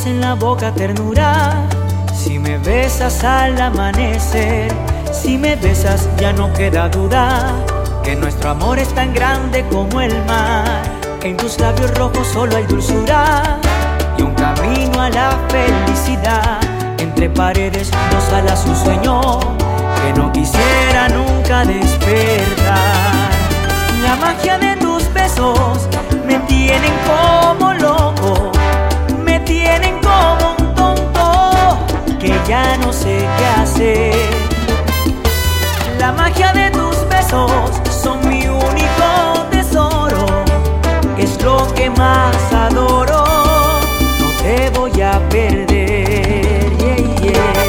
besos en la boca ternura, si me besas al amanecer, si me besas ya no queda duda que nuestro amor es tan grande como el mar, que en tus labios rojos solo hay dulzura y un camino a la felicidad. Entre paredes nos alas un sueño que no quisiera nunca despertar. La magia de tus besos me tienen como loco, me tienen como un tonto que ya no sé qué hacer. La magia de tus besos son mi único tesoro, es lo que más adoro, no te voy a perder, yeah, yeah.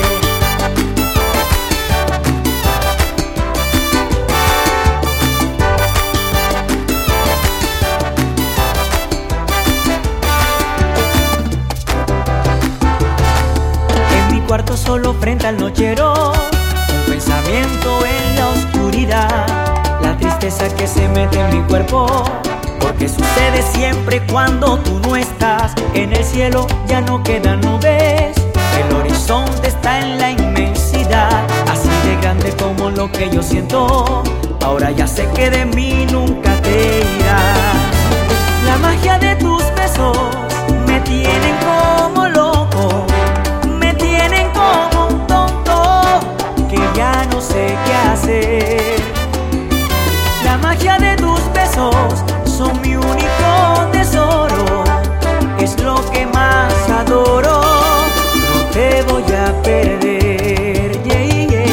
En mi cuarto solo frente al nochero, un pensamiento en la oscuridad, la tristeza que se mete en mi cuerpo, porque sucede siempre cuando tú no estás. En el cielo ya no quedan nubes, el horizonte está en la inmensidad, así de grande como lo que yo siento. Ahora ya sé que de mí nunca te irás. La magia de tus besos me tienen como loco, me tienen como un tonto que ya no sé qué hacer. La magia de tus besos son mi único tesoro, es lo que más adoro, no te voy a perder, yeah, yeah.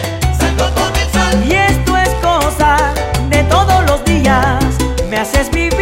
Me haces vivir